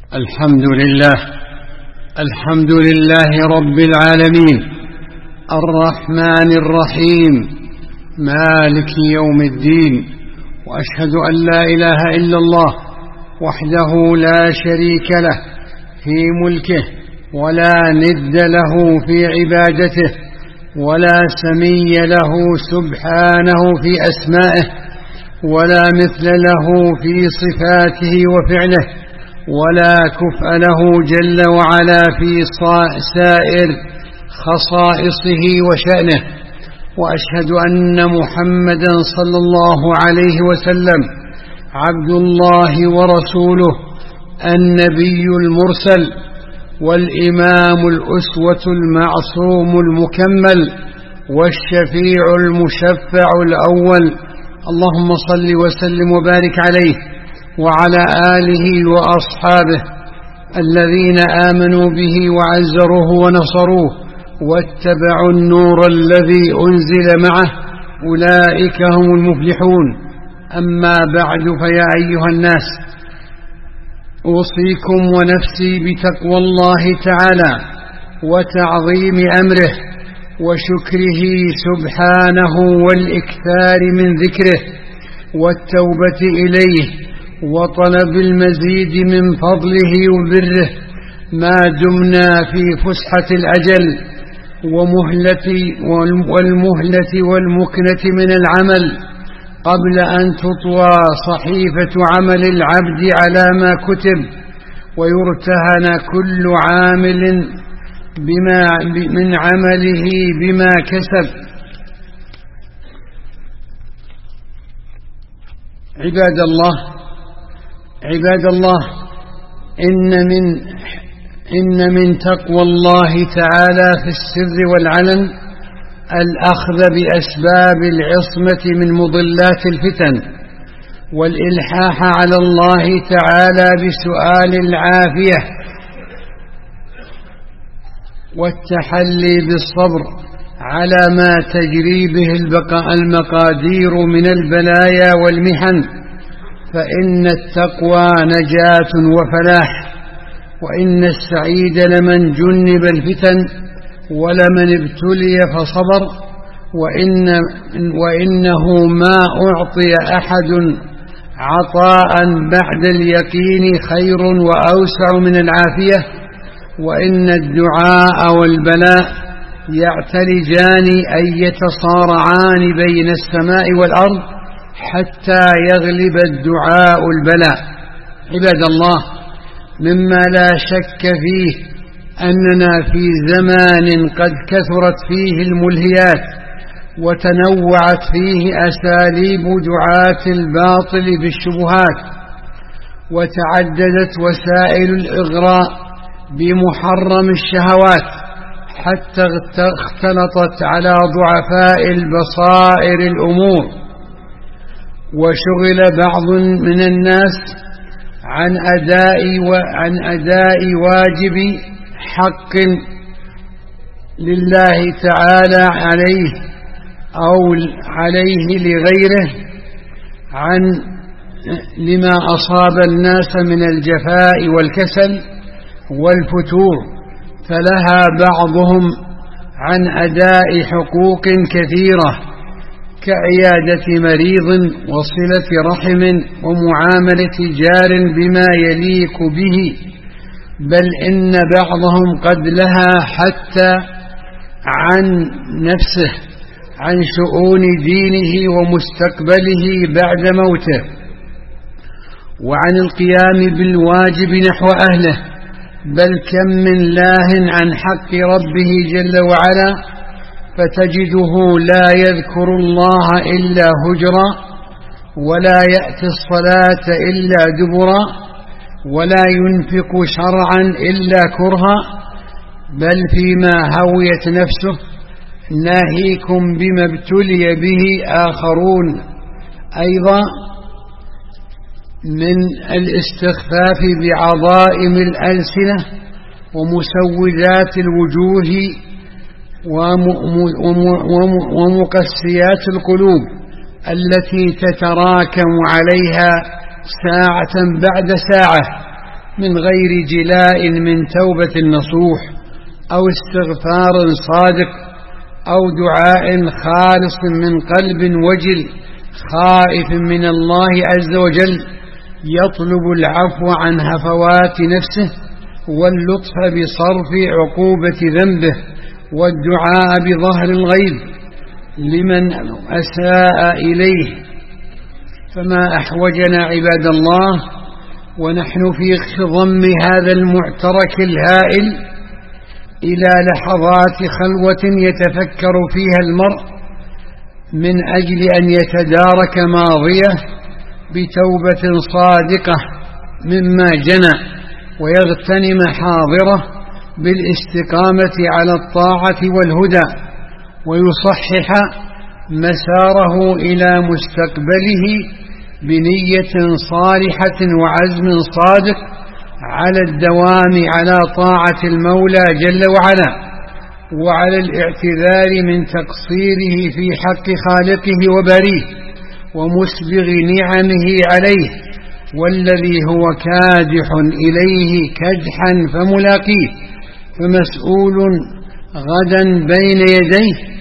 الحمد لله رب العالمين، الرحمن الرحيم، مالك يوم الدين، وأشهد أن لا إله إلا الله وحده لا شريك له في ملكه، ولا ند له في عبادته، ولا سمي له سبحانه في أسمائه، ولا مثل له في صفاته وفعله، ولا كفء له جل وعلا في سائر خصائصه وشأنه. وأشهد أن محمدا صلى الله عليه وسلم عبد الله ورسوله، النبي المرسل، والإمام الأسوة المعصوم المكمل، والشفيع المشفع الأول. اللهم صل وسلم وبارك عليه وعلى آله وأصحابه الذين آمنوا به وعزروه ونصروه واتبعوا النور الذي أنزل معه، أولئك هم المفلحون. أما بعد، فيا أيها الناس، أوصيكم ونفسي بتقوى الله تعالى وتعظيم أمره وشكره سبحانه، والإكثار من ذكره والتوبة إليه وطلب المزيد من فضله وبره، ما دمنا في فسحة الأجل والمهلة والمكنة من العمل، قبل أن تطوى صحيفة عمل العبد على ما كتب، ويرتهن كل عامل من عمله بما كسب. عباد الله، إن من تقوى الله تعالى في السر والعلن الأخذ بأسباب العصمة من مضلات الفتن، والإلحاح على الله تعالى بسؤال العافية، والتحلي بالصبر على ما تجري به المقادير من البلايا والمحن، فإن التقوى نجاة وفلاح. وإن السعيد لمن جنب الفتن ولمن ابتلي فصبر، وإنه ما أعطي أحد عطاء بعد اليقين خير وأوسع من العافية، وإن الدعاء والبلاء يعتلجان أن يتصارعان بين السماء والأرض حتى يغلب الدعاء البلاء. عباد الله، مما لا شك فيه أننا في زمان قد كثرت فيه الملهيات، وتنوعت فيه أساليب دعاة الباطل بالشبهات، وتعددت وسائل الإغراء بمحرم الشهوات، حتى اختلطت على ضعفاء البصائر الأمور، وشغل بعض من الناس عن أداء واجب حق لله تعالى عليه أو عليه لغيره، لما أصاب الناس من الجفاء والكسل والفتور، فلها بعضهم عن أداء حقوق كثيرة كعيادة مريض وصلة رحم ومعاملة جار بما يليق به، بل إن بعضهم قد لها حتى عن نفسه، عن شؤون دينه ومستقبله بعد موته، وعن القيام بالواجب نحو أهله، بل كم من لاه عن حق ربه جل وعلا، فتجده لا يذكر الله إلا هجرا، ولا يأتي الصلاة إلا دبرا، ولا ينفق شرعا إلا كرها، بل فيما هويت نفسه ناهيكم بما ابتلي به آخرون، أيضا من الاستخفاف بعظائم الألسنة ومسودات الوجوه ومقسيات القلوب التي تتراكم عليها ساعة بعد ساعة، من غير جلاء من توبة نصوح أو استغفار صادق أو دعاء خالص من قلب وجل خائف من الله عز وجل، يطلب العفو عن هفوات نفسه واللطف بصرف عقوبة ذنبه والدعاء بظهر الغيب لمن أساء إليه. فما أحوجنا عباد الله ونحن في خضم هذا المعترك الهائل إلى لحظات خلوة يتفكر فيها المرء من أجل أن يتدارك ماضيه بتوبة صادقة مما جنى، ويغتنم حاضره بالاستقامة على الطاعة والهدى، ويصحح مساره إلى مستقبله بنية صالحة وعزم صادق على الدوام على طاعة المولى جل وعلا، وعلى الاعتذار من تقصيره في حق خالقه وبريه ومسبغ نعمه عليه، والذي هو كادح إليه كدحا فملاقيه، فمسؤول غدا بين يديه.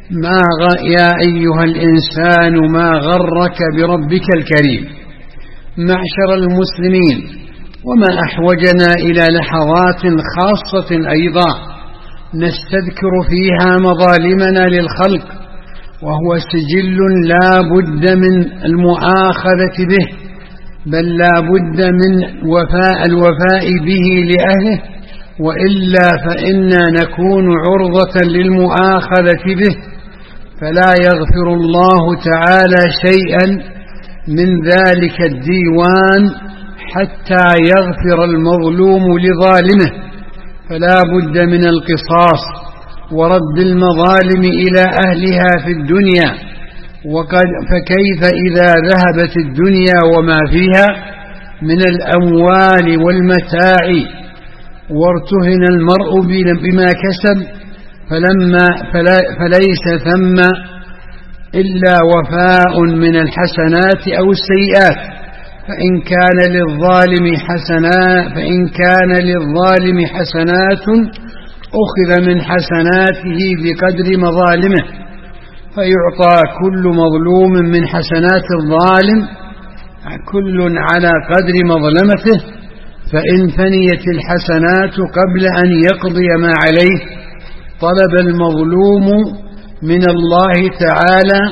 يا أيها الإنسان ما غرك بربك الكريم. معشر المسلمين، وما أحوجنا إلى لحظات خاصة أيضا نستذكر فيها مظالمنا للخلق، وهو سجل لا بد من المؤاخذة به، بل لا بد من الوفاء به لأهله، وإلا فإنا نكون عرضة للمؤاخذة به، فلا يغفر الله تعالى شيئا من ذلك الديوان حتى يغفر المظلوم لظالمه، فلا بد من القصاص ورد المظالم إلى أهلها في الدنيا. فكيف إذا ذهبت الدنيا وما فيها من الأموال والمتاع وارتهن المرء بما كسب، فليس ثم إلا وفاء من الحسنات أو السيئات. فإن كان للظالم حسنات أخذ من حسناته بقدر مظالمه، فيعطى كل مظلوم من حسنات الظالم كل على قدر مظلمته. فإن فنيت الحسنات قبل أن يقضي ما عليه، طلب المظلوم من الله تعالى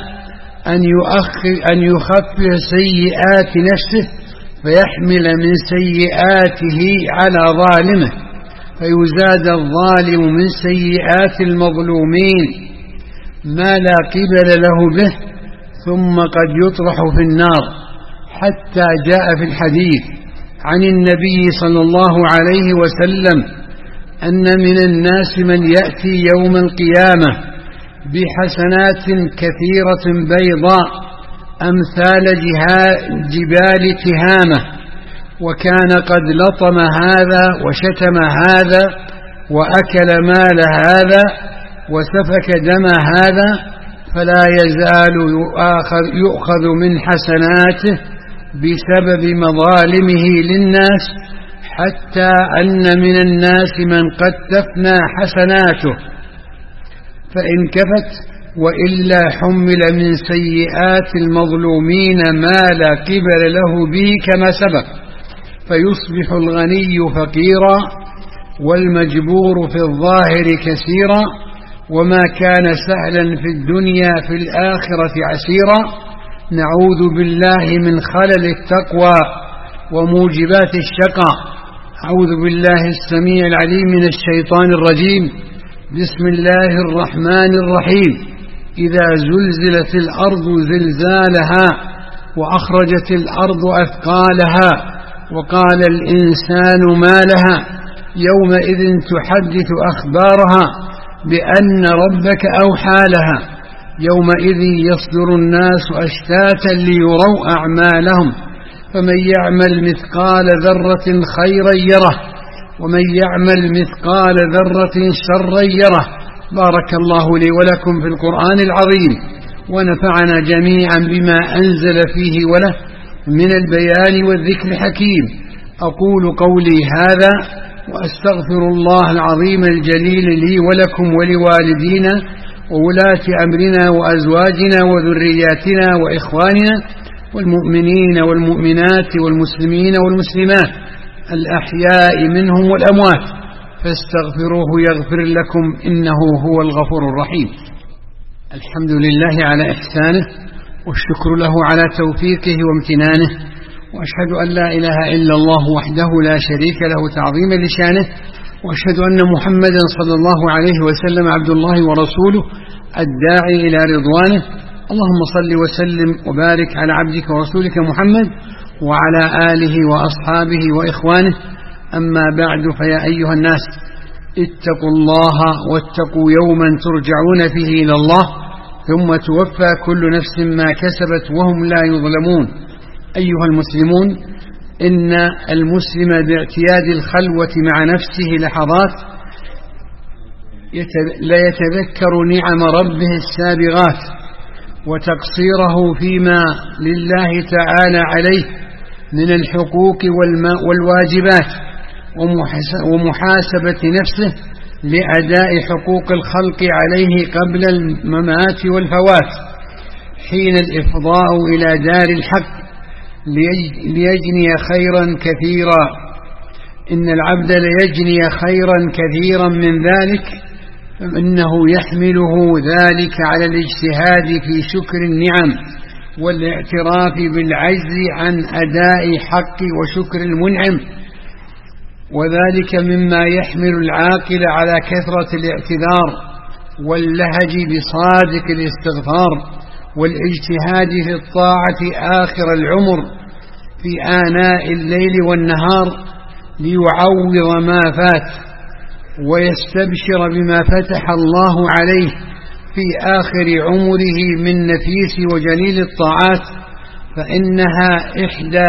أن يخفف سيئات نفسه فيحمل من سيئاته على ظالمه، فيزاد الظالم من سيئات المظلومين ما لا قبل له به، ثم قد يطرح في النار. حتى جاء في الحديث عن النبي صلى الله عليه وسلم أن من الناس من يأتي يوم القيامة بحسنات كثيرة بيضاء أمثال جبال تهامة، وكان قد لطم هذا وشتم هذا وأكل مال هذا وسفك دم هذا، فلا يزال يؤخذ من حسناته بسبب مظالمه للناس، حتى أن من الناس من قد تفنى حسناته فإن كفت، وإلا حمل من سيئات المظلومين ما لا قبل له به كما سبق، فيصبح الغني فقيرا والمجبور في الظاهر كثيرا، وما كان سهلا في الدنيا في الآخرة عسيرا. نعوذ بالله من خلل التقوى وموجبات الشقاء. أعوذ بالله السميع العليم من الشيطان الرجيم. بسم الله الرحمن الرحيم. إذا زلزلت الأرض زلزالها وأخرجت الأرض أثقالها وقال الإنسان ما لها يومئذ تحدث أخبارها بأن ربك أوحى لها. يومئذ يصدر الناس أشتاتا ليروا أعمالهم، فمن يعمل مثقال ذرة خيرا يره ومن يعمل مثقال ذرة شرا يره. بارك الله لي ولكم في القرآن العظيم، ونفعنا جميعا بما أنزل فيه وله من البيان والذكر الحكيم. أقول قولي هذا وأستغفر الله العظيم الجليل لي ولكم ولوالدينا وولاة أمرنا وأزواجنا وذرياتنا وإخواننا والمؤمنين والمؤمنات والمسلمين والمسلمات الأحياء منهم والأموات فاستغفروه يغفر لكم إنه هو الغفور الرحيم. الحمد لله على إحسانه والشكر له على توفيقه وامتنانه، وأشهد أن لا إله إلا الله وحده لا شريك له تعظيما لشانه، وأشهد أن محمدا صلى الله عليه وسلم عبد الله ورسوله الداعي إلى رضوانه. اللهم صل وسلم وبارك على عبدك ورسولك محمد وعلى آله وأصحابه وإخوانه. أما بعد، فيا أيها الناس اتقوا الله واتقوا يوما ترجعون فيه إلى الله ثم توفى كل نفس ما كسبت وهم لا يظلمون. أيها المسلمون، إن المسلم باعتياد الخلوة مع نفسه لحظات لا يتذكر نعم ربه السابغات وتقصيره فيما لله تعالى عليه من الحقوق والواجبات ومحاسبة نفسه لأداء حقوق الخلق عليه قبل الممات والفوات، حين الإفضاء إلى دار الحق ليجني خيرا كثيرا. إن العبد ليجني خيرا كثيرا من ذلك، فإنه يحمله ذلك على الاجتهاد في شكر النعم والاعتراف بالعجز عن أداء حق وشكر المنعم، وذلك مما يحمل العاقل على كثرة الاعتذار واللهج بصادق الاستغفار والاجتهاد في الطاعة آخر العمر في آناء الليل والنهار ليعوض ما فات ويستبشر بما فتح الله عليه في آخر عمره من نفيس وجليل الطاعات، فإنها إحدى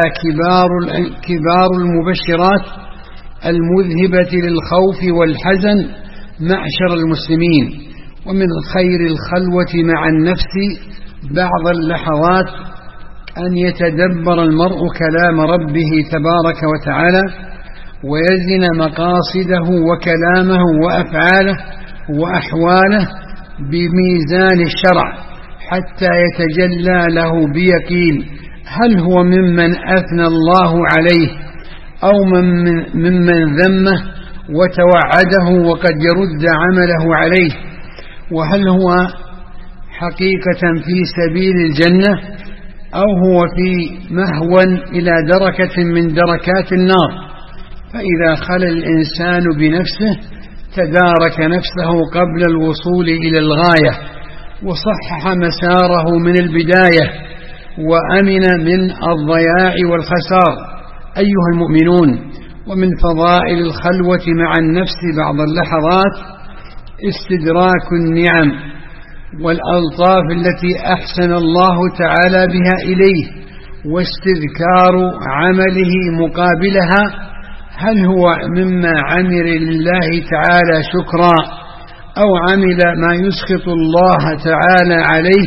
كبار المبشرات المذهبة للخوف والحزن معشر المسلمين. ومن خير الخلوة مع النفس بعض اللحظات أن يتدبر المرء كلام ربه تبارك وتعالى ويزن مقاصده وكلامه وأفعاله وأحواله بميزان الشرع حتى يتجلى له بيقين هل هو ممن أثنى الله عليه أو ممن ذمه وتوعده وقد يرد عمله عليه، وهل هو حقيقة في سبيل الجنة أو هو في مهوى إلى دركة من دركات النار. فإذا خلا الإنسان بنفسه تدارك نفسه قبل الوصول إلى الغاية وصحح مساره من البداية وأمن من الضياع والخسار. أيها المؤمنون، ومن فضائل الخلوة مع النفس بعض اللحظات استدراك النعم والألطاف التي أحسن الله تعالى بها إليه واستذكار عمله مقابلها، هل هو مما عمل لله تعالى شكرا أو عمل ما يسخط الله تعالى عليه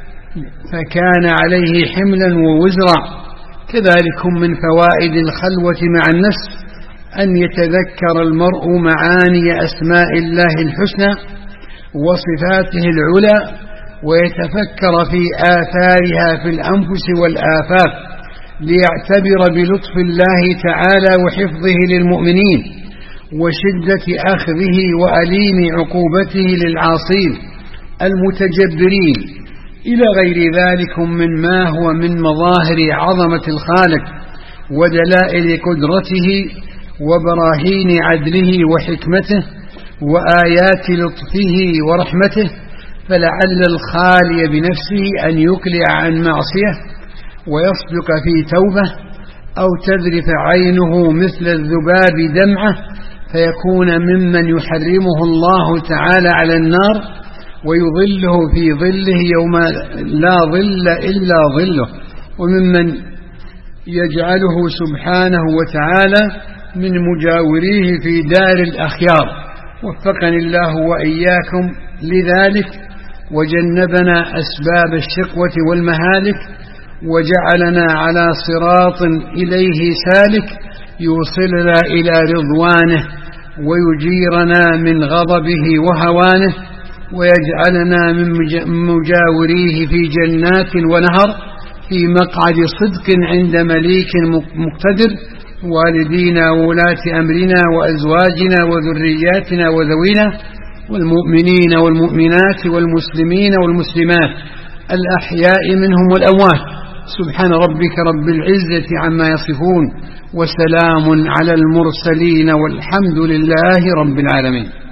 فكان عليه حملا ووزرا. كذلك من فوائد الخلوة مع النفس أن يتذكر المرء معاني أسماء الله الحسنى وصفاته العلى ويتفكر في آثارها في الأنفس والآفاق ليعتبر بلطف الله تعالى وحفظه للمؤمنين وشدة أخذه وأليم عقوبته للعاصين المتجبرين إلى غير ذلك مما هو من مظاهر عظمة الخالق ودلائل قدرته وبراهين عدله وحكمته وآيات لطفه ورحمته. فلعل الخالي بنفسه أن يقلع عن معصية ويصدق في توبة أو تذرف عينه مثل الذباب دمعة فيكون ممن يحرمه الله تعالى على النار ويظله في ظله يوم لا ظل إلا ظله، وممن يجعله سبحانه وتعالى من مجاوريه في دار الأخيار. وفقني الله وإياكم لذلك وجنبنا أسباب الشقوة والمهالك وجعلنا على صراط إليه سالك يوصلنا إلى رضوانه ويجيرنا من غضبه وهوانه، ويجعلنا من مجاوريه في جنات ونهر في مقعد صدق عند مليك مقتدر، والدينا وولاة أمرنا وأزواجنا وذرياتنا وذوينا، والمؤمنين والمؤمنات والمسلمين والمسلمات الأحياء منهم والأموات. سبحان ربك رب العزة عما يصفون، وسلام على المرسلين، والحمد لله رب العالمين.